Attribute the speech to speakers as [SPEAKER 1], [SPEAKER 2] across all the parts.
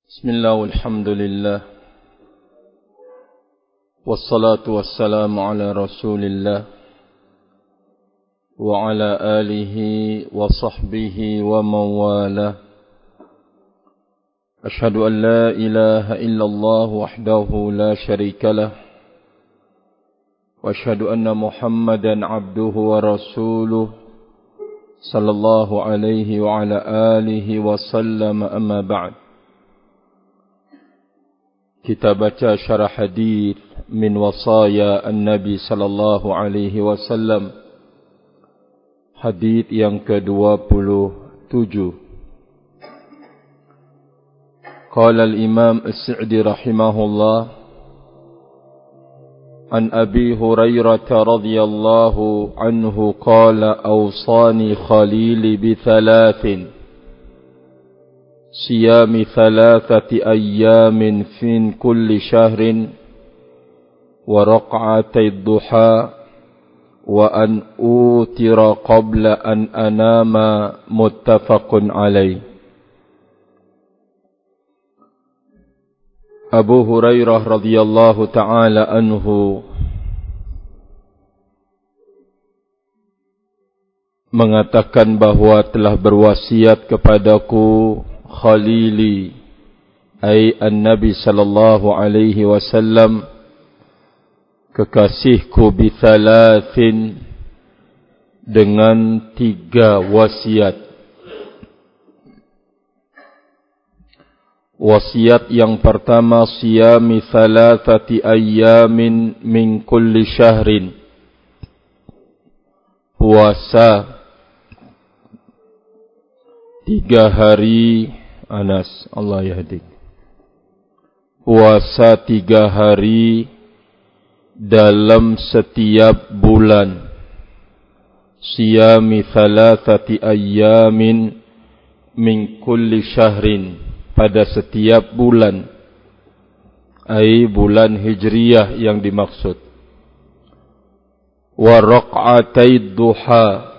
[SPEAKER 1] Bismillah walhamdulillah wassalatu wassalamu ala rasulillah wa ala alihi wa sahbihi wa mawalah. Ashhadu an la ilaha illallah wahdahu la sharika lah wa ashhadu anna Muhammadan abduhu wa rasuluh sallallahu alaihi wa ala alihi wa sallam. Amma ba'd. Kita baca syarah hadis min wasaya an-Nabi sallallahu alaihi wasallam, hadis yang ke-27. Qala al-Imam As-Sa'di rahimahullah an Abi Hurairah radhiyallahu anhu qala awsani khalili bi thalathin صيام ثلاثة أيام في كل شهر وركعتي الضحى وأن أوتر قبل أن أنام متفق عليه. Abu Hurairah radhiyallahu ta'ala anhu mengatakan bahwa telah berwasiat kepadaku Khalili, ay an-Nabi sallallahu alaihi wasallam, kekasihku bithalathin, dengan 3 wasiat. Wasiat yang pertama, siyami thalathati ayyamin min kulli syahrin, puasa 3 hari. Anas, Allah yahdik. Puasa 3 hari dalam setiap bulan. Siyami thalathati ayyamin min kulli syahrin, pada setiap bulan, ai bulan hijriyah yang dimaksud. Wa rak'atay duha,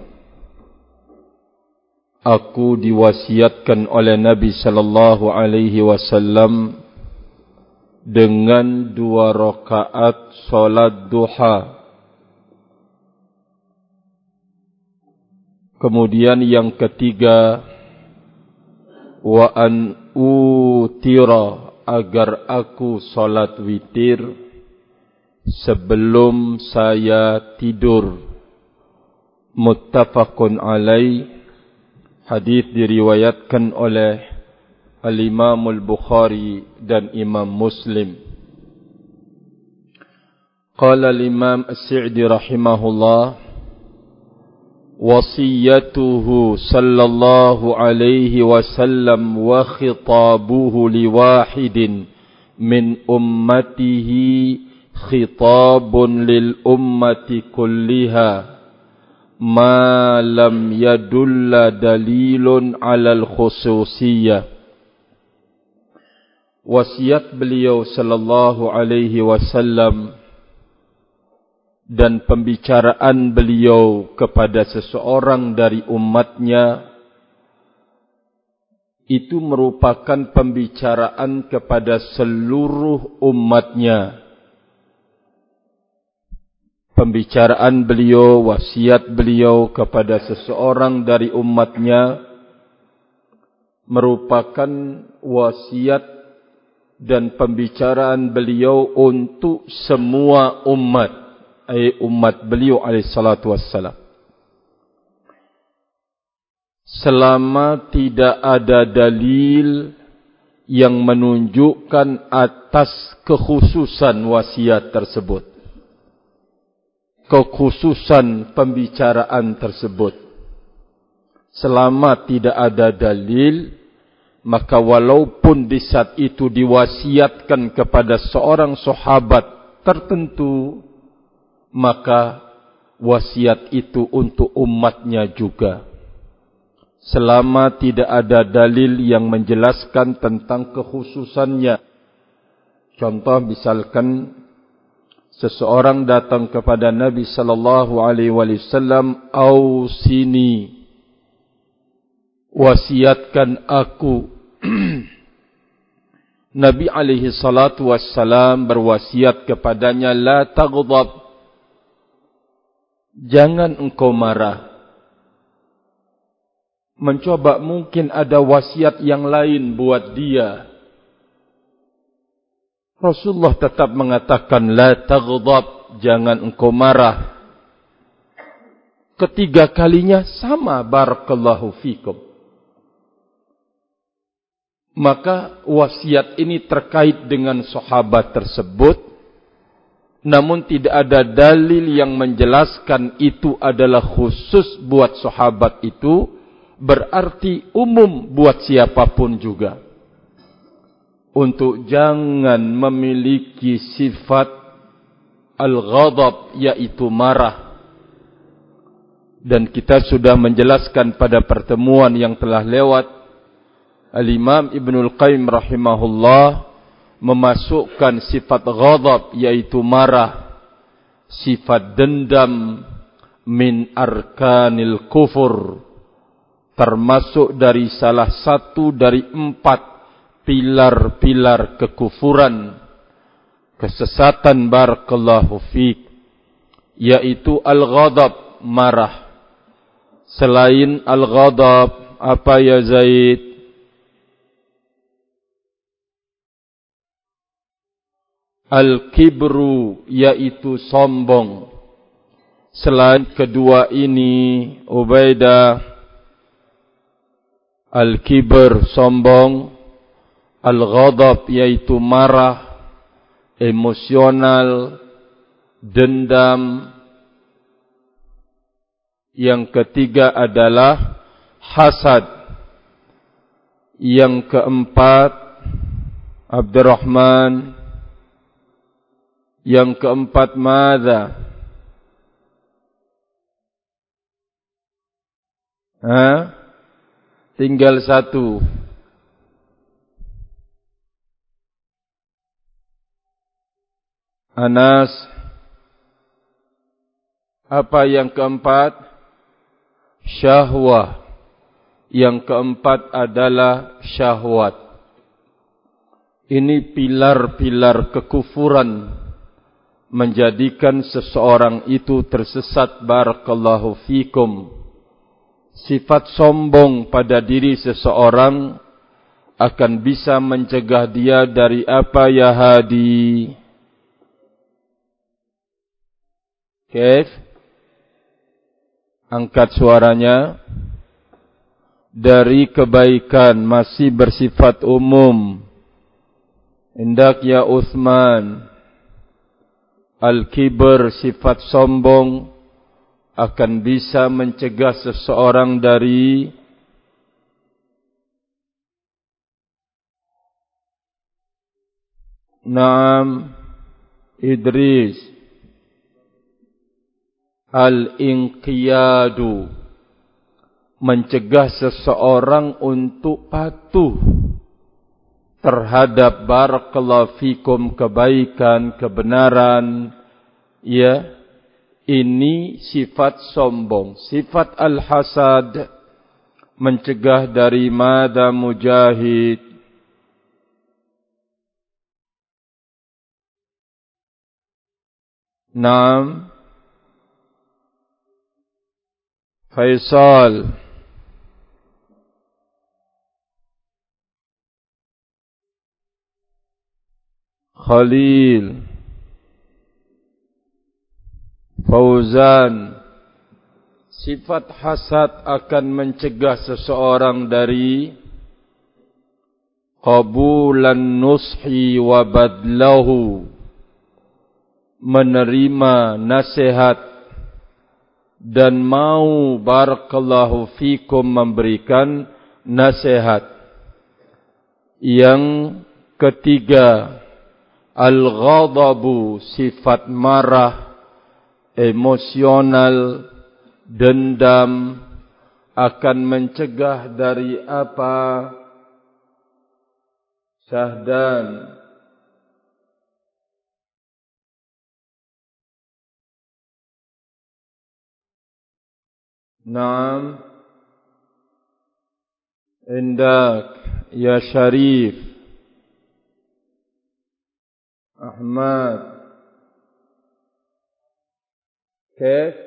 [SPEAKER 1] aku diwasiatkan oleh Nabi sallallahu alaihi wasallam dengan 2 rakaat salat duha. Kemudian yang ketiga, wa an utira, agar aku salat witir sebelum saya tidur. Muttafaqun alaih. Hadis diriwayatkan oleh Al-Imam Al-Bukhari dan Imam Muslim. Qala al-Imam As-Sa'di rahimahullah, wasiyatuhu sallallahu alaihi wasallam wa khitabuhu liwahidin min ummatihi khitabun lil ummati kulliha ma lam yadulla dalilun alal khususiyah. Wasiat beliau sallallahu alaihi wasallam dan pembicaraan beliau kepada seseorang dari umatnya itu merupakan pembicaraan kepada seluruh umatnya. Pembicaraan beliau, wasiat beliau kepada seseorang dari umatnya merupakan wasiat dan pembicaraan beliau untuk semua umat, ay umat beliau alaihi salatu wassalam. Selama tidak ada dalil yang menunjukkan atas kekhususan wasiat tersebut, kekhususan pembicaraan tersebut. Selama tidak ada dalil, maka walaupun di saat itu diwasiatkan kepada seorang sahabat tertentu, maka wasiat itu untuk umatnya juga. Selama tidak ada dalil yang menjelaskan tentang kekhususannya. Contoh misalkan seseorang datang kepada Nabi sallallahu alaihi wasallam, "Ausini, wasiatkan aku Nabi alaihi salatu wassalam berwasiat kepadanya, la taghdab, jangan engkau marah. Mencoba mungkin ada wasiat yang lain buat dia. Rasulullah tetap mengatakan, la taghdab, jangan engkau marah. Ketiga kalinya sama, barakallahu fikum. Maka wasiat ini terkait dengan sahabat tersebut, namun tidak ada dalil yang menjelaskan itu adalah khusus buat sahabat itu, berarti umum buat siapapun juga. Untuk jangan memiliki sifat al-ghadab, yaitu marah. Dan kita sudah menjelaskan pada pertemuan yang telah lewat, Al-Imam Ibnul Qayyim rahimahullah memasukkan sifat ghadab, yaitu marah, sifat dendam, min arkanil kufur, termasuk dari salah satu dari 4 pilar-pilar kekufuran, kesesatan, barakallahu fiik, yaitu al-ghadab, marah. Selain al-ghadab, apa ya Zaid? Al-kibru, yaitu sombong. Selain kedua ini, Ubaidah, al-kibr, sombong, al-ghadab, yaitu marah, emosional, dendam. Yang ketiga adalah hasad. Yang keempat, Abdurrahman, yang keempat madza? Tinggal satu. Anas, apa yang keempat? Syahwah. Yang keempat adalah syahwat. Ini pilar-pilar kekufuran, menjadikan seseorang itu tersesat, barakallahu fikum. Sifat sombong pada diri seseorang akan bisa mencegah dia dari apa ya Hadi? Kaif? Angkat suaranya. Dari kebaikan, masih bersifat umum. Hendak ya Uthman. Al-kibr, sifat sombong, akan bisa mencegah seseorang dari Naam Idris. Al-inqiyadu, mencegah seseorang untuk patuh terhadap barakallahu fikum kebaikan, kebenaran. Ya, ini sifat sombong. Sifat al-hasad, mencegah dari mada Mujahid? Naam Faisal. Khalil. Fauzan. Sifat hasad akan mencegah seseorang dari qabulan nushi wa badlahu, menerima nasihat dan mau barakallahu fikum memberikan nasihat. Yang ketiga, al-ghadabu, sifat marah, emosional, dendam, akan mencegah dari apa? Syahdan. Naam. Indak ya Syarif. Ahmad. Kif?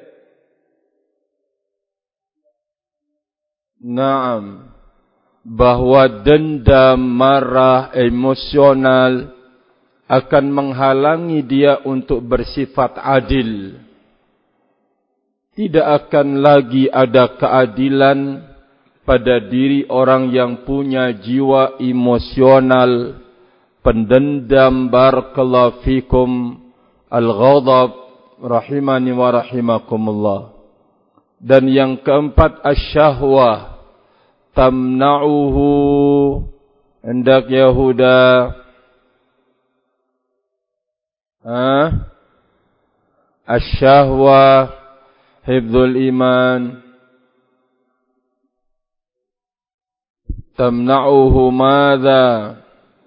[SPEAKER 1] Naam. Bahwa dendam, marah, emosional akan menghalangi dia untuk bersifat adil. Tidak akan lagi ada keadilan pada diri orang yang punya jiwa emosional, pendendam. Barakallahu fikum, al-ghadab, rahimani wa rahimakumullah. Dan yang keempat, asyahwah, tamna'uhu, hendak Yahuda, asyahwah, hifdzul iman, tamna'uhu madza?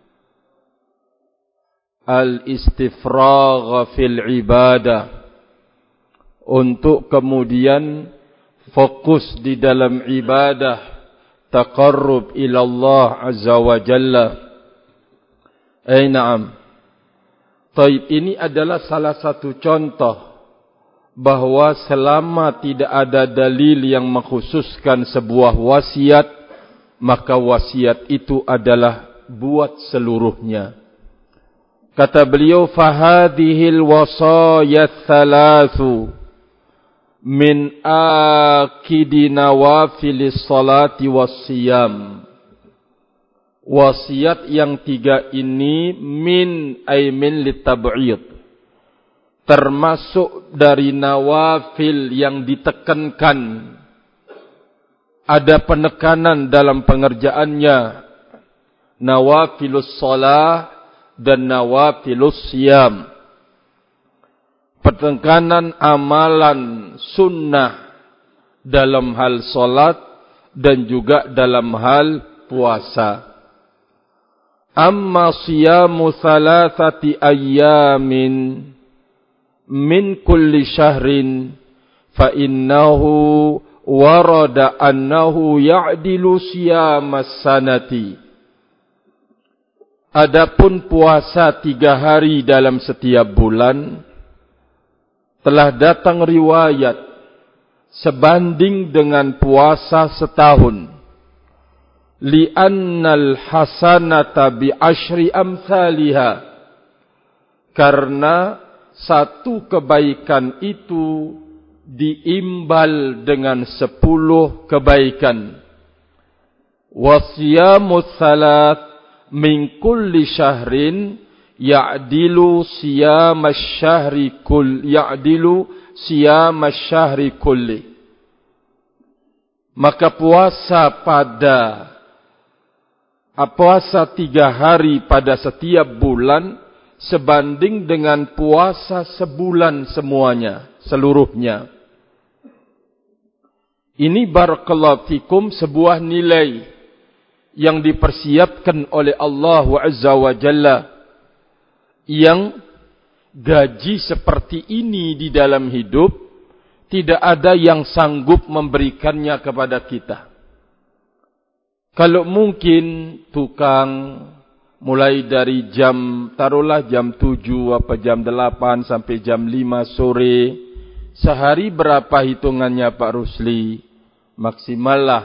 [SPEAKER 1] Al-istifragh fil ibadah, untuk kemudian fokus di dalam ibadah, taqarrub ila Allah azza wa jalla. Na'am. Taib, ini adalah salah satu contoh bahwa selama tidak ada dalil yang mengkhususkan sebuah wasiat, maka wasiat itu adalah buat seluruhnya. Kata beliau, fahadhil wasaya thalathu min akidi nawafilis salati wassiyam. Wasiat yang tiga ini min litab'id, termasuk dari nawafil yang ditekankan, ada penekanan dalam pengerjaannya, nawafilus salah dan nawafilus siyam. Penekanan amalan sunnah dalam hal salat dan juga dalam hal puasa. Amma siyamu thalathati ayyamin min kulli syahrin fa innahu warada annahu ya'dilu siyamas sanati. Adapun puasa 3 hari dalam setiap bulan, telah datang riwayat sebanding dengan puasa setahun. Li'annal hasanata bi'ashri amthaliha, karena satu kebaikan itu diimbal dengan 10 kebaikan. Wasiyamu thalath min kulli syahrin ya'dilu siyamasyahri kulli. Maka puasa 3 hari pada setiap bulan sebanding dengan puasa sebulan semuanya, seluruhnya. Ini barakallahu fikum sebuah nilai yang dipersiapkan oleh Allah Azza wa Jalla, yang gaji seperti ini di dalam hidup tidak ada yang sanggup memberikannya kepada kita. Kalau mungkin tukang mulai dari taruhlah jam 7 apa jam 8 sampai jam 5 sore, sehari berapa hitungannya Pak Rusli? Maksimal lah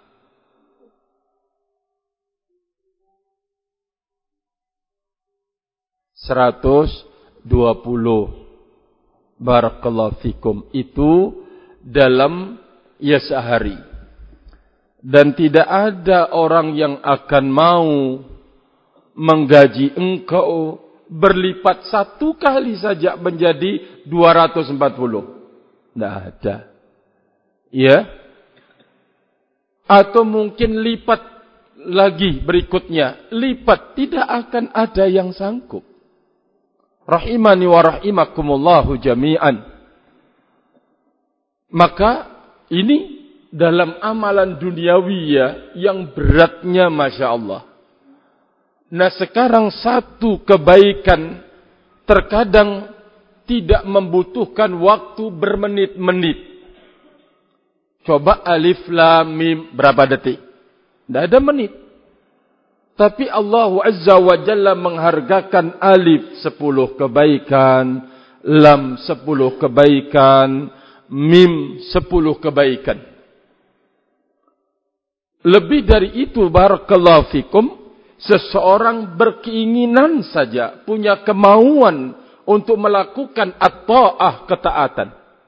[SPEAKER 1] 120. Barakallahu fikum. Itu dalam sehari. Dan tidak ada orang yang akan mau menggaji engkau berlipat 1 kali saja menjadi 240. Tidak ada. Ya. Atau mungkin lipat lagi berikutnya. Lipat. Tidak akan ada yang sanggup. Rahimani wa rahimakumullahu jami'an. Maka ini dalam amalan duniawi yang beratnya Masya Allah. Nah sekarang satu kebaikan terkadang tidak membutuhkan waktu bermenit-menit. Coba alif lam mim berapa detik? Tidak ada menit. Tapi Allah Azza wa Jalla menghargakan alif 10 kebaikan, lam 10 kebaikan, mim 10 kebaikan. Lebih dari itu, barakallahu fikum, seseorang berkeinginan saja, punya kemauan untuk melakukan at-ta'ah, ketaatan,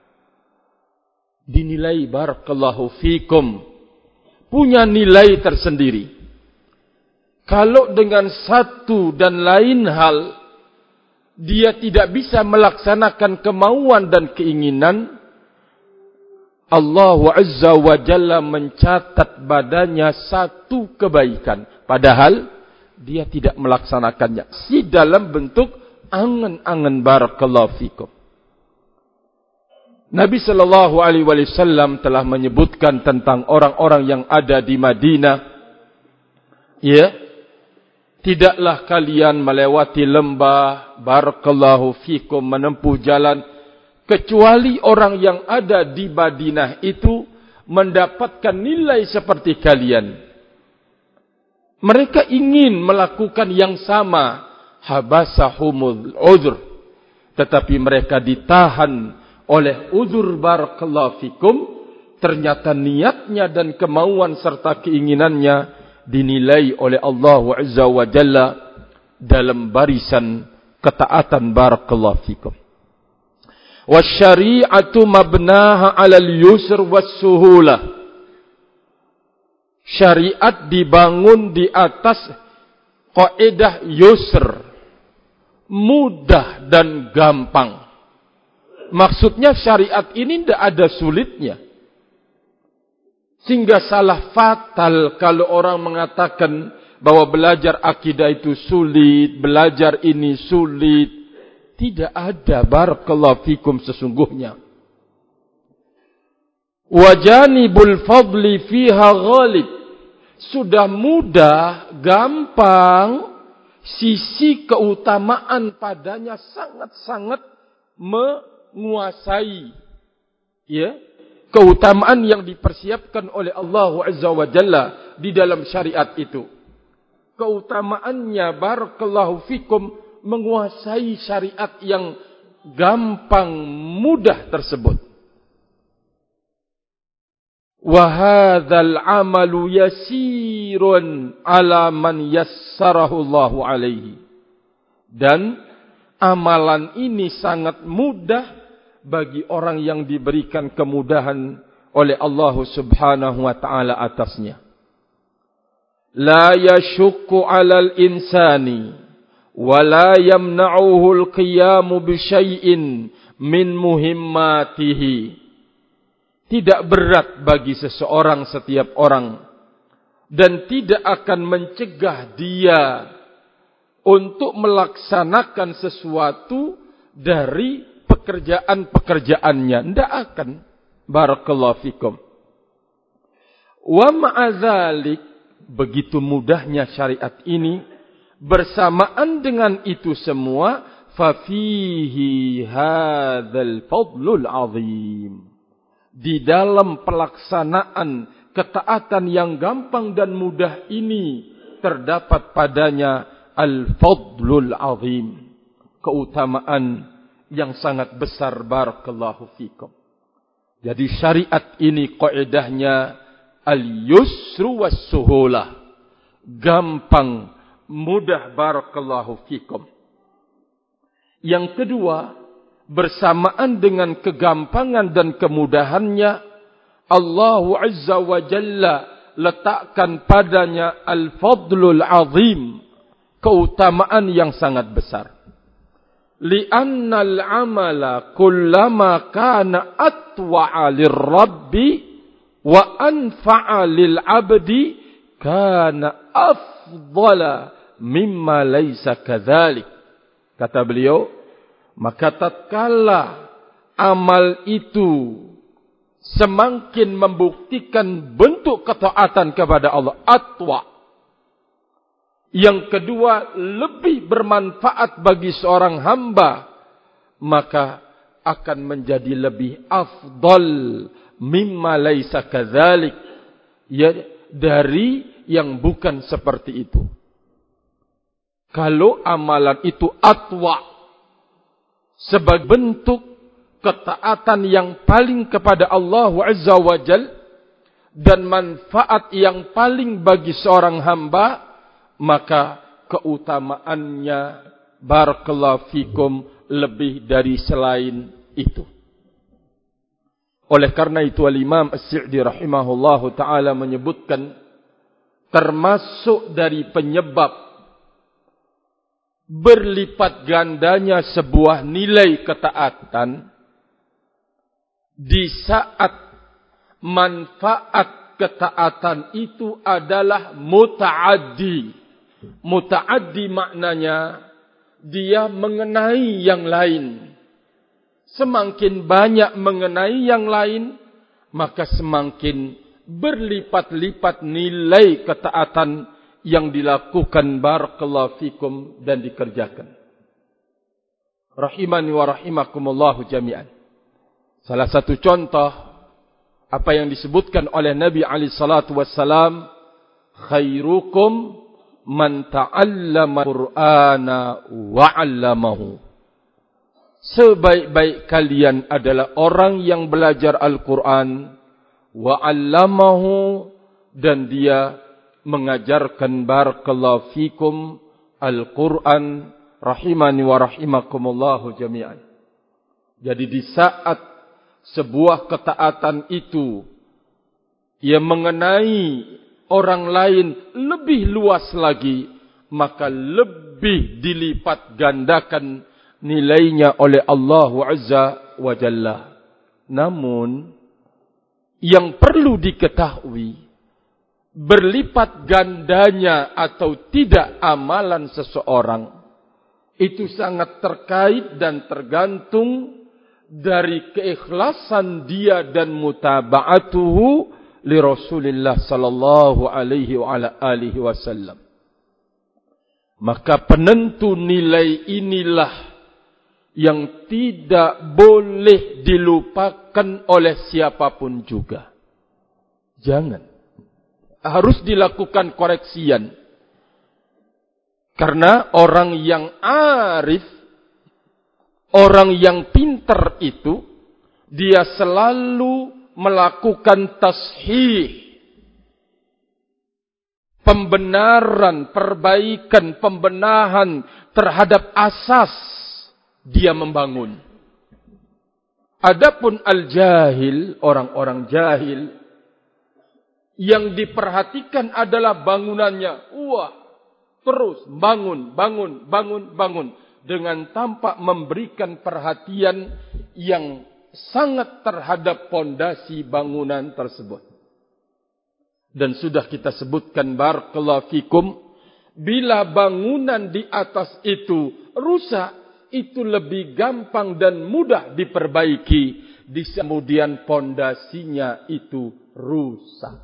[SPEAKER 1] dinilai barakallahu fikum punya nilai tersendiri. Kalau dengan satu dan lain hal dia tidak bisa melaksanakan kemauan dan keinginan, Allah Azza wa Jalla mencatat badannya satu kebaikan, padahal dia tidak melaksanakannya. Si dalam bentuk angan-angan, barakallahu fikum. Nabi sallallahu alaihi wasallam telah menyebutkan tentang orang-orang yang ada di Madinah. Ya, tidaklah kalian melewati lembah, barakallahu fikum, menempuh jalan, kecuali orang yang ada di Madinah itu mendapatkan nilai seperti kalian. Mereka ingin melakukan yang sama, habasahumul uzr, tetapi mereka ditahan oleh uzur, barakallahu fikum. Ternyata niatnya dan kemauan serta keinginannya dinilai oleh Allah Azza wa Jalla dalam barisan ketaatan, barakallahu fikum. Wasyari'atu mabnaha 'alal yusr was-suhulah. Syariat dibangun di atas kaidah yusr, mudah dan gampang. Maksudnya syariat ini tidak ada sulitnya. Sehingga salah fatal kalau orang mengatakan bahwa belajar akidah itu sulit, belajar ini sulit. Tidak ada, barakallahu fikum, sesungguhnya. Wajanibul fadli fiha ghalib. Sudah mudah, gampang, sisi keutamaan padanya sangat-sangat menguasai, ya, keutamaan yang dipersiapkan oleh Allah Azza wa Jalla di dalam syariat itu. Keutamaannya, barakallahu fikum, menguasai syariat yang gampang, mudah tersebut. Wa hadzal amalu yasirun ala man yassarahu Allahu alaihi. Dan amalan ini sangat mudah bagi orang yang diberikan kemudahan oleh Allah Subhanahu wa taala atasnya. La yashukku 'alal insani wa la yamna'uhu al-qiyamu bi syai'in min muhimmatihi. Tidak berat bagi seseorang, setiap orang, dan tidak akan mencegah dia untuk melaksanakan sesuatu dari pekerjaan-pekerjaannya. Tidak akan. Barakallahu fikum. Wa ma'adzalik, begitu mudahnya syariat ini, bersamaan dengan itu semua, fafihi hadzal fadlul azim. Di dalam pelaksanaan ketaatan yang gampang dan mudah ini, terdapat padanya al-fadlul azim, keutamaan yang sangat besar, barakallahu fikum. Jadi syariat ini kaidahnya al-yusru was-suhulah, gampang, mudah, barakallahu fikum. Yang kedua, bersamaan dengan kegampangan dan kemudahannya, Allah Azza wa Jalla letakkan padanya al-fadlul azim, keutamaan yang sangat besar. Li'anna al-amala kullama kana atwa'a lirrabbi wa anfa'a lil'abdi kana afdala mimma laysa kadzalik. Kata beliau, maka tatkala amal itu semakin membuktikan bentuk ketaatan kepada Allah, atwa, yang kedua lebih bermanfaat bagi seorang hamba, maka akan menjadi lebih afdal mimma laisa kadzalik, ya, dari yang bukan seperti itu. Kalau amalan itu atwa, sebagai bentuk ketaatan yang paling kepada Allah Azza wa Jal, dan manfaat yang paling bagi seorang hamba, maka keutamaannya barakallahu fikum lebih dari selain itu. Oleh karena itu Al-Imam As-Sa'di rahimahullahu ta'ala menyebutkan, termasuk dari penyebab berlipat gandanya sebuah nilai ketaatan, di saat manfaat ketaatan itu adalah muta'addi. Muta'addi maknanya dia mengenai yang lain. Semakin banyak mengenai yang lain, maka semakin berlipat-lipat nilai ketaatan yang dilakukan barakallahu fikum dan dikerjakan. Rahimani wa rahimakumullahu jami'an. Salah satu contoh apa yang disebutkan oleh Nabi alaihi salatu wassalam, khairukum man ta'allama Qur'ana wa 'allamahu. Sebaik-baik kalian adalah orang yang belajar Al-Qur'an wa 'allamahu, dan dia mengajarkan barakallahu fikum Al-Qur'an. Rahimani wa rahimakumullahu jami'an. Jadi di saat sebuah ketaatan itu ia mengenai orang lain lebih luas lagi, maka lebih dilipat gandakan nilainya oleh Allah Azza wa Jalla. Namun yang perlu diketahui, berlipat gandanya atau tidak amalan seseorang itu sangat terkait dan tergantung dari keikhlasan dia dan mutaba'atuhu li Rasulillah sallallahu alaihi wa ala alihi wasallam. Maka penentu nilai inilah yang tidak boleh dilupakan oleh siapapun juga. Jangan. Harus dilakukan koreksian. Karena orang yang arif, orang yang pintar itu, dia selalu melakukan tashih, pembenaran, perbaikan, pembenahan terhadap asas dia membangun. Adapun al-jahil, orang-orang jahil, yang diperhatikan adalah bangunannya. Wah, terus bangun, bangun, bangun, bangun. Dengan tanpa memberikan perhatian yang sangat terhadap pondasi bangunan tersebut. Dan sudah kita sebutkan barakallahu fikum, bila bangunan di atas itu rusak, itu lebih gampang dan mudah diperbaiki di kemudian pondasinya itu rusak.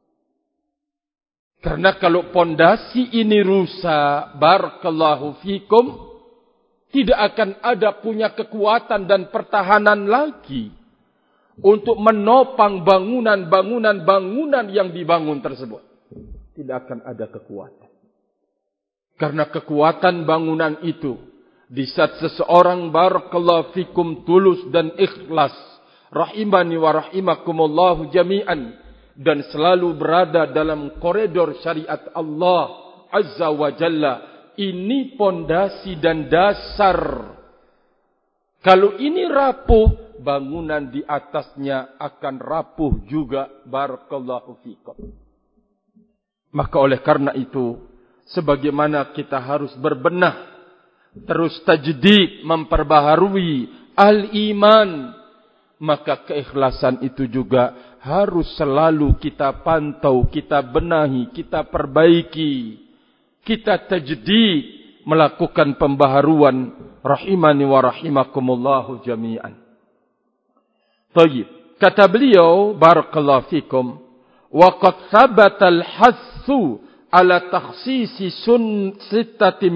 [SPEAKER 1] Karena kalau pondasi ini rusak, barakallahu fikum, tidak akan ada punya kekuatan dan pertahanan lagi untuk menopang bangunan yang dibangun tersebut. Tidak akan ada kekuatan. Karena kekuatan bangunan itu, di saat seseorang barakallahu fikum tulus dan ikhlas, rahimani wa rahimakumullahu jami'an, dan selalu berada dalam koridor syariat Allah Azza wa Jalla, ini pondasi dan dasar. Kalau ini rapuh, bangunan di atasnya akan rapuh juga, barakallahu fikum. Maka oleh karena itu, sebagaimana kita harus berbenah, terus tajdid, memperbaharui al-iman, maka keikhlasan itu juga harus selalu kita pantau, kita benahi, kita perbaiki, kita tajdid, melakukan pembaharuan. Rahimani wa rahimakumullahu jami'an. Tayyib. Kata beliau, barakallahu fikum, wa qad thabata al-hassu ala takhsisi sittatin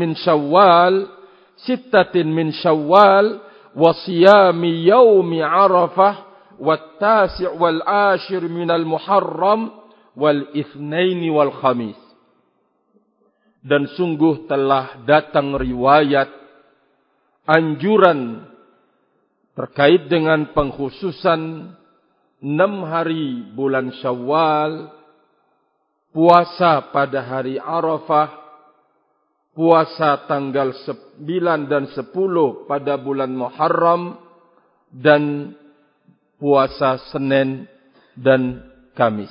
[SPEAKER 1] min Syawal wa siyami yaumi Arafah والتاسع والعاشر من المحرم والاثنين والخميس. Dan sungguh telah datang riwayat anjuran terkait dengan pengkhususan 6 hari bulan Syawal, puasa pada hari Arafah, puasa tanggal 9 dan 10 pada bulan Muharram, dan puasa Senin dan Kamis.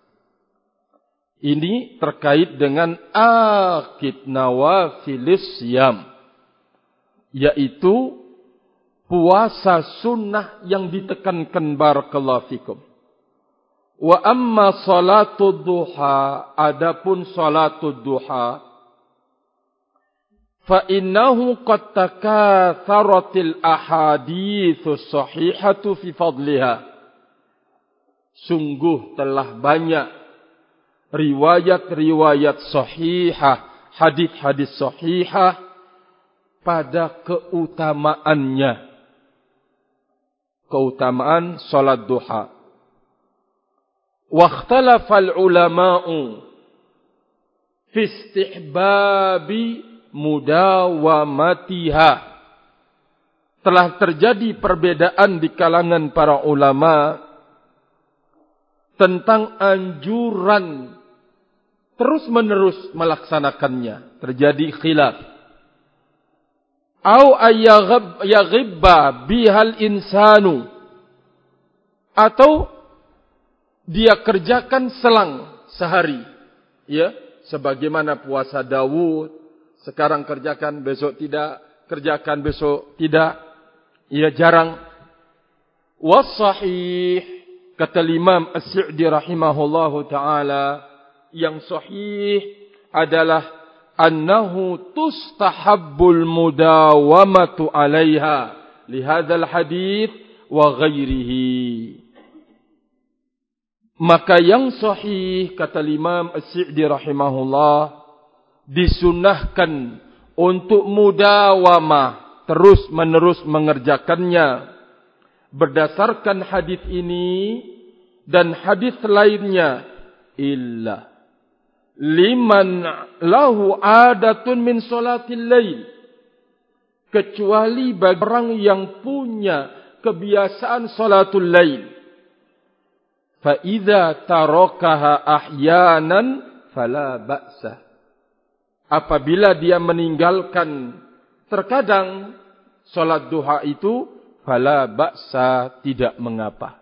[SPEAKER 1] Ini terkait dengan akid nawafilis siyam, yaitu puasa sunnah yang ditekankan, barakallahu fikum. Wa amma salatul duha, adapun salatul duha, fa innahu qad takatharatil ahaditsus sahihatu fi fadliha. Sungguh telah banyak riwayat-riwayat sahihah, hadis-hadis sahihah pada keutamaannya. Keutamaan salat duha. Wa ikhtalafal ulama'u fi istihbabi mudawamatiha. Telah terjadi perbedaan di kalangan para ulama tentang anjuran terus-menerus melaksanakannya. Terjadi khilaf. Au yaghibba bihal insanu, atau dia kerjakan selang sehari, ya, sebagaimana puasa Daud, sekarang kerjakan besok tidak, kerjakan besok tidak, ya, jarang. Was-sahih, kata Imam As-Sa'di rahimahullahu taala, yang sahih adalah annahu tustahabbul mudawamatu 'alaiha li hadzal hadits wa ghairihi. Maka yang sahih, kata Imam As-Sa'di rahimahullah, disunnahkan untuk mudawamah, terus-menerus mengerjakannya berdasarkan hadis ini dan hadis lainnya, illa liman lahu adatun min salatil lail, kecuali bagi orang yang punya kebiasaan salatul lail. Fa idza tarakaha ahyanan fala ba'sa. Apabila dia meninggalkan terkadang salat duha itu, fala ba'sa, tidak mengapa.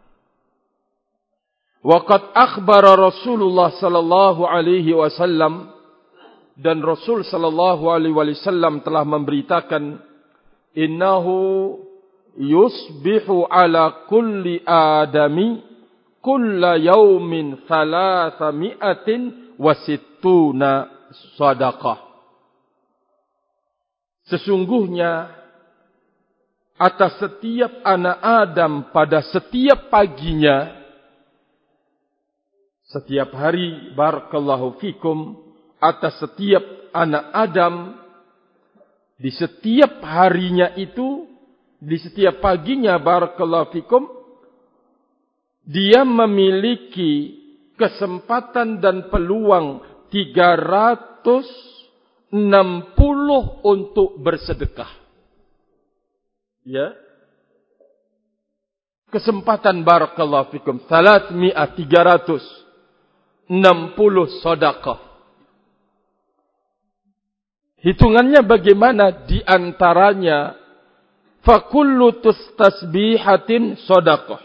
[SPEAKER 1] Waqad akhbara Rasulullah sallallahu alaihi wasallam, dan Rasul sallallahu alaihi wasallam telah memberitakan, innahu yusbihu ala kulli adami kulla yaumin 360 sadaqah. Sesungguhnya atas setiap anak Adam pada setiap paginya, setiap hari, barakallahu fikum, atas setiap anak Adam, di setiap harinya itu, di setiap paginya, barakallahu fikum, dia memiliki kesempatan dan peluang 360 untuk bersedekah. Ya. Kesempatan, barakallahu fikum, 360 sedekah. Hitungannya bagaimana? Di antaranya, fakullu tasbihatin sedekah.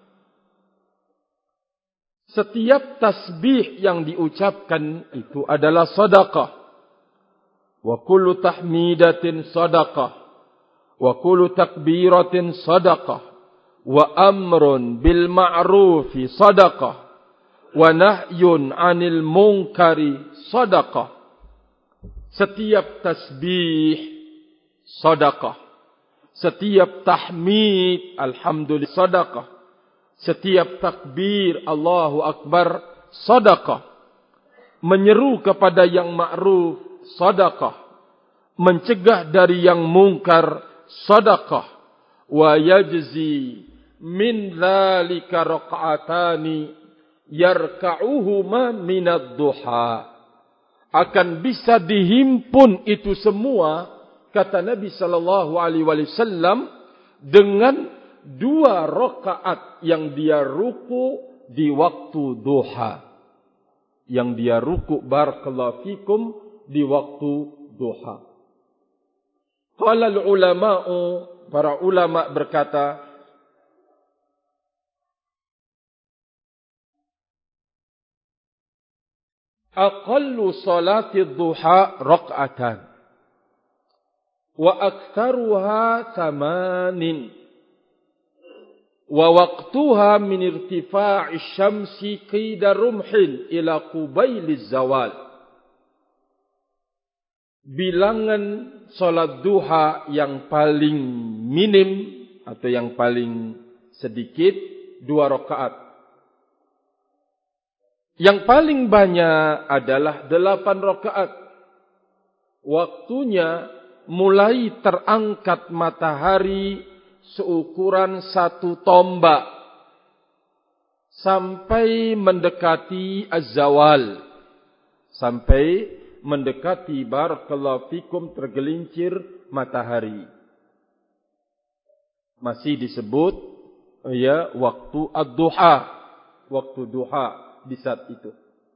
[SPEAKER 1] Setiap tasbih yang diucapkan itu adalah sedekah. Wa kullu tahmidatin sedekah. Wa kullu takbiratin sedekah. Wa amrun bil ma'rufi sedekah. Wa nahyun 'anil munkari sedekah. Setiap tasbih sedekah. Setiap tahmid alhamdulillah sedekah. Setiap takbir Allahu Akbar sedekah. Menyeru kepada yang ma'ruf sedekah. Mencegah dari yang mungkar sedekah. Wa yajzi min dzalika raq'atani yarka'uhuma minad duha. akan bisa dihimpun itu semua, kata Nabi sallallahu alaihi wasallam, dengan 2 rakaat yang dia ruku di waktu duha. Yang dia ruku barakallahu fikum di waktu duha. Qala al-ulama'u, para ulama berkata, aqallu salati duha rak'atan wa aktsaruha 8 wa waqtuha min irtifa'i syamsi qida rumhin ila qubailiz zawal. Bilangan salat duha yang paling minim atau yang paling sedikit 2 rakaat. Yang paling banyak adalah 8 rakaat. Waktunya mulai terangkat matahari seukuran 1 tombak sampai mendekati az-zawal, sampai mendekati barakallahu fikum tergelincir matahari. Masih disebut ya waktu ad-duha, waktu duha di saat itu.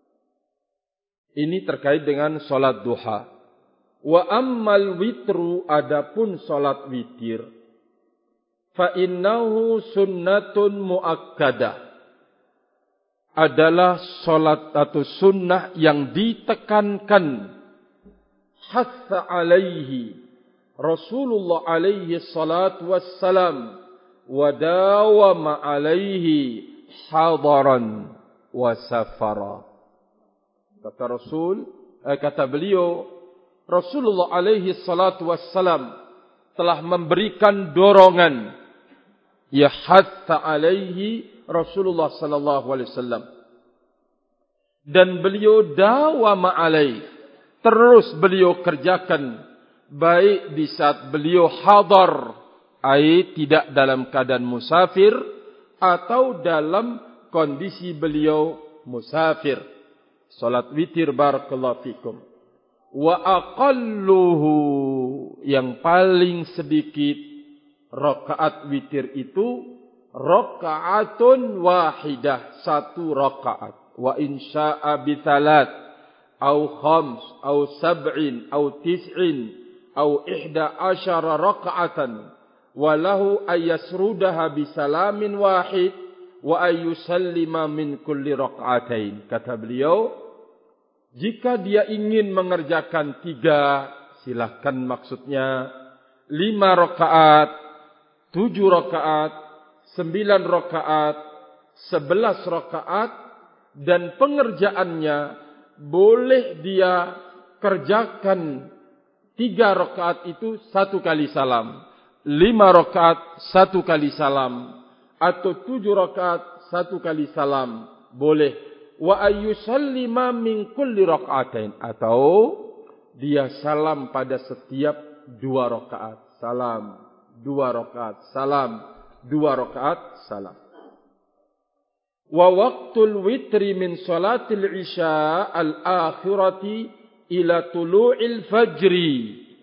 [SPEAKER 1] Ini terkait dengan salat duha. Wa ammal witru, adapun salat witir, fa innahu sunnatun muakkadah, adalah salat atau sunnah yang ditekankan, hatha alaihi Rasulullah alaihi salatu wassalam, wa dawama alaihi hadaran wa safara. Kata beliau, Rasulullah alaihi salatu wassalam telah memberikan dorongan, ya hatta alaihi Rasulullah sallallahu alaihi wasallam, dan beliau dawama alaih, terus beliau kerjakan, baik di saat beliau hadar, ai tidak dalam keadaan musafir, atau dalam kondisi beliau musafir. Salat witir barakallahu fikum. Wa aqalluhu, yang paling sedikit rakaat witir itu rakaatun wahidah, 1 rakaat. Wa insya'a bithalat au khams au sab'in au tis'in au 11 rakaatan, walahu ayasrudaha bisalamin wahid wa ayusallima min kulli rakaatain. Kata beliau, jika dia ingin mengerjakan 3, silahkan, maksudnya 5 rakaat, 7 rakaat, 9 rakaat, 11 rakaat, dan pengerjaannya boleh dia kerjakan 3 rakaat itu 1 kali salam, 5 rakaat 1 kali salam, atau 7 rakaat 1 kali salam, boleh. Wa ayyusallima min kulli rakaatain, atau dia salam pada setiap 2 rakaat, salam, 2 rakaat, salam, 2 rakaat, salam. Wa waqtul witri min salatil isya al-akhirati ila tulu'il fajri.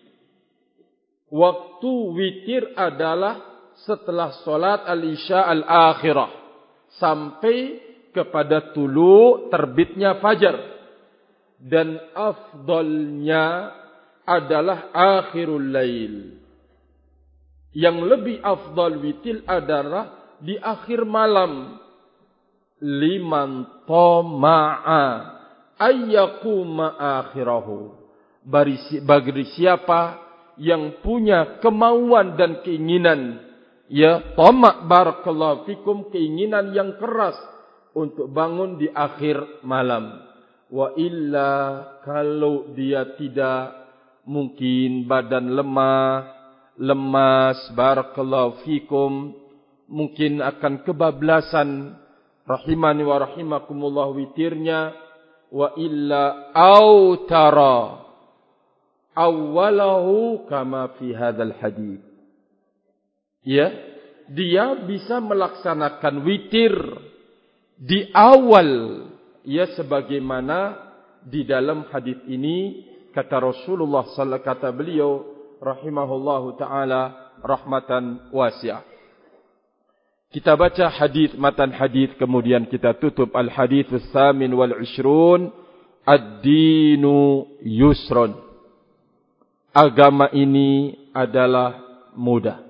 [SPEAKER 1] Waktu witir adalah setelah salat al-isya al-akhirah sampai kepada tulu terbitnya fajar, dan afdalnya adalah akhirul lail. Yang lebih afdal witir adalah di akhir malam. Liman tama'a ayyakuma akhirahu, bagi siapa yang punya kemauan dan keinginan, ya tamak barakallahu fikum, keinginan yang keras untuk bangun di akhir malam. Wa illa, kalau dia tidak, mungkin badan lemah, lemas barakallahu fikum, mungkin akan kebablasan, rahimani wa rahimakumullah witirnya. Wa illa autara awwalahu kama fi hadzal hadits, ya, dia bisa melaksanakan witir di awal, ya, sebagaimana di dalam hadis ini kata Rasulullah sallallahu kata beliau rahimahullahu taala rahmatan wasi'ah. Kita baca hadis matan hadis kemudian kita tutup al hadits ats-tsamin wal 'ishrun ad-dinu yusrun. Agama ini adalah mudah.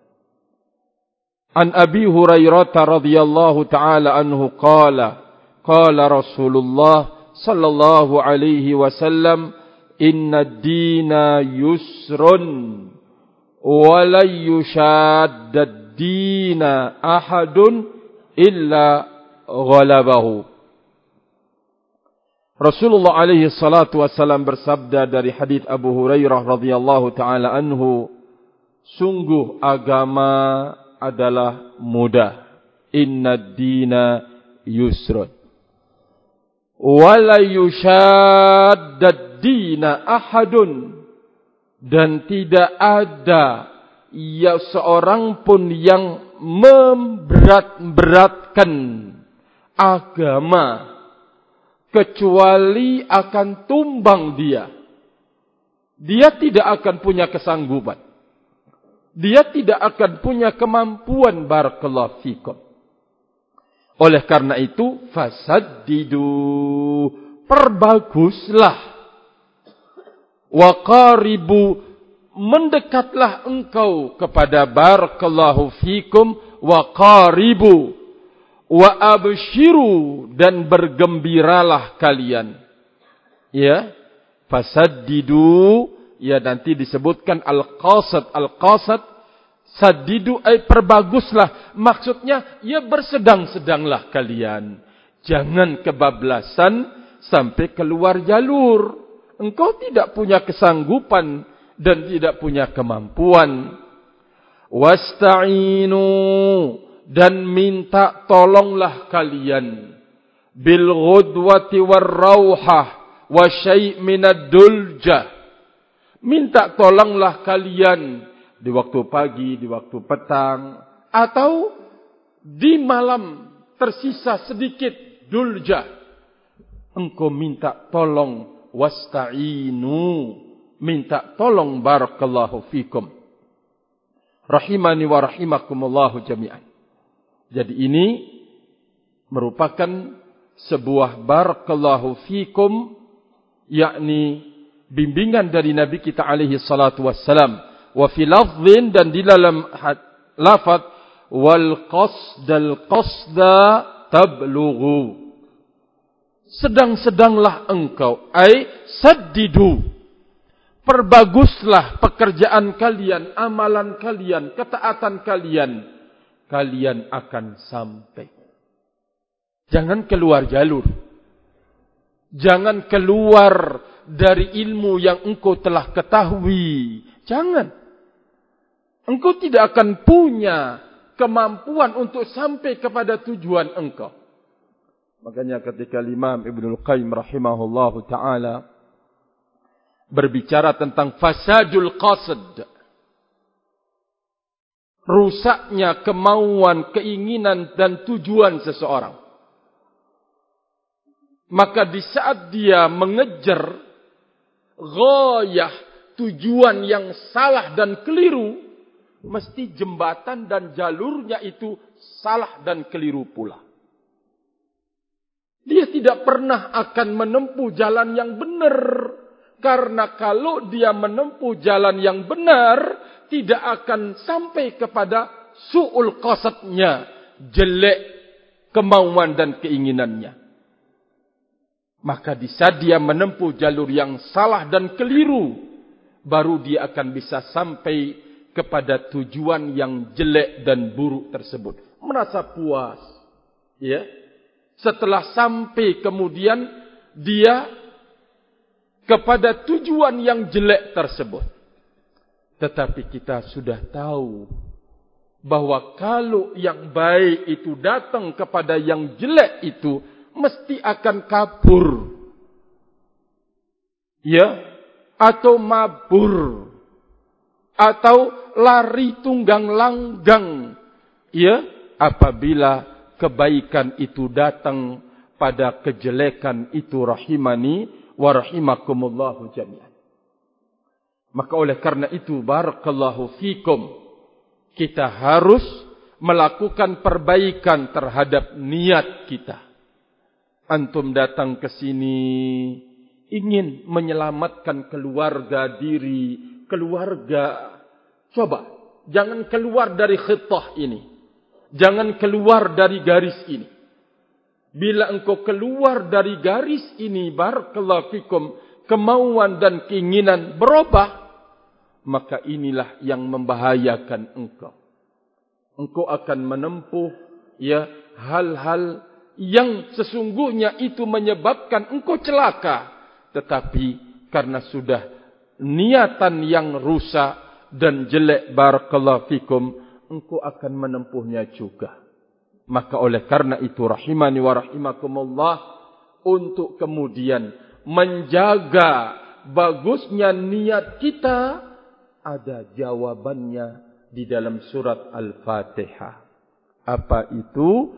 [SPEAKER 1] An Abi Hurairah radhiyallahu taala anhu qala Rasulullah sallallahu alaihi wasallam inna ad-dina yusrun wa la yushadda ad-dina ahadun illa ghalabahu. Rasulullah alaihi salatu wasallam bersabda dari hadis Abu Hurairah radhiyallahu taala anhu, sungguh agama adalah mudah. Inna ad-dina yusrun wa la yushadda ad-dina ahadun, dan tidak ada seorang pun yang memberat-beratkan agama kecuali akan tumbang dia. Dia tidak akan punya kesanggupan. Dia tidak akan punya kemampuan. Barakallahu fikum. Oleh karena itu, fasaddidu, perbaguslah. Wa qaribu, mendekatlah engkau kepada barakallahu fikum. Wa qaribu, wa abshiru, dan bergembiralah kalian. Ya, fasaddidu, ya nanti disebutkan al-qasad. Al-qasad, saddidu ay perbaguslah. Maksudnya, ya bersedang-sedanglah kalian. Jangan kebablasan sampai keluar jalur. Engkau tidak punya kesanggupan dan tidak punya kemampuan. Wasta'inu, dan minta tolonglah kalian. Bil ghudwati war rauhah wa syai' minad duljah. Minta tolonglah kalian di waktu pagi, di waktu petang, atau di malam tersisa sedikit duljah. Engkau minta tolong. Wasta'inu, minta tolong. Barakallahu fikum. Rahimani wa rahimakumullahu jami'an. Jadi ini merupakan sebuah barakallahu fikum, yakni bimbingan dari Nabi kita alaihi salatu wassalam. Wa fi lafdhin, dan di dalam lafaz, wal qasda tablughu, sedang-sedanglah engkau, ay saddidu, perbaguslah pekerjaan kalian, amalan kalian, ketaatan kalian, kalian akan sampai. Jangan keluar jalur. Jangan keluar dari ilmu yang engkau telah ketahui. Jangan. Engkau tidak akan punya kemampuan untuk sampai kepada tujuan engkau. Makanya ketika Imam Ibnul Qayyim rahimahullahu ta'ala berbicara tentang fasadul qasd, rusaknya kemauan, keinginan dan tujuan seseorang. Maka di saat dia mengejar ghayah, tujuan yang salah dan keliru, mesti jembatan dan jalurnya itu salah dan keliru pula. Dia tidak pernah akan menempuh jalan yang benar. Karena kalau dia menempuh jalan yang benar, tidak akan sampai kepada su'ul qasadnya, jelek kemauan dan keinginannya. Maka di saat dia menempuh jalur yang salah dan keliru, baru dia akan bisa sampai kepada tujuan yang jelek dan buruk tersebut. Merasa puas. Ya. Setelah sampai kemudian dia kepada tujuan yang jelek tersebut. Tetapi kita sudah tahu bahwa kalau yang baik itu datang kepada yang jelek itu, mesti akan kabur. Ya, atau mabur. Atau lari tunggang langgang. Ya, apabila kebaikan itu datang pada kejelekan itu, rahimani wa rahimakumullahu jami'an. Maka oleh karena itu, barakallahu fikum, kita harus melakukan perbaikan terhadap niat kita. Antum datang ke sini ingin menyelamatkan keluarga diri, keluarga. Coba, jangan keluar dari khitah ini. Jangan keluar dari garis ini. Bila engkau keluar dari garis ini, barakallahu fikum, kemauan dan keinginan berubah, maka inilah yang membahayakan engkau. Engkau akan menempuh hal-hal yang sesungguhnya itu menyebabkan engkau celaka. Tetapi karena sudah niatan yang rusak dan jelek, barakallahu fikum, engkau akan menempuhnya juga. Maka oleh karena itu, rahimani wa rahimakumullah, untuk kemudian menjaga bagusnya niat kita, ada jawabannya di dalam surat Al-Fatihah. Apa itu?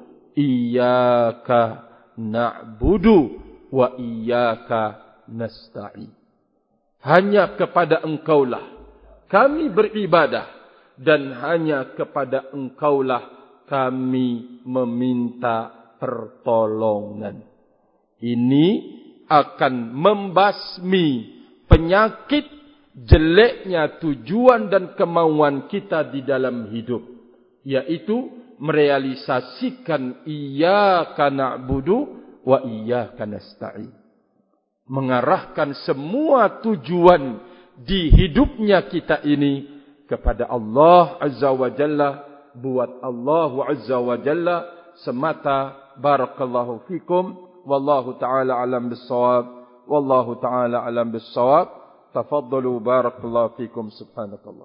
[SPEAKER 1] Iyyaka na'budu wa iyyaka nasta'in. Hanya kepada engkaulah kami beribadah, dan hanya kepada engkaulah kami meminta pertolongan. Ini akan membasmi penyakit jeleknya tujuan dan kemauan kita di dalam hidup, yaitu merealisasikan iyyaka na'budu wa iyyaka nasta'in. Mengarahkan semua tujuan di hidupnya kita ini kepada Allah Azza wa Jalla, buat Allah Azza wa Jalla semata. Barakallahu fikum, wallahu ta'ala alam bis-shawab, wallahu ta'ala alam bis-shawab. Tafaddalu, barakallahu fikum, subhanakallah.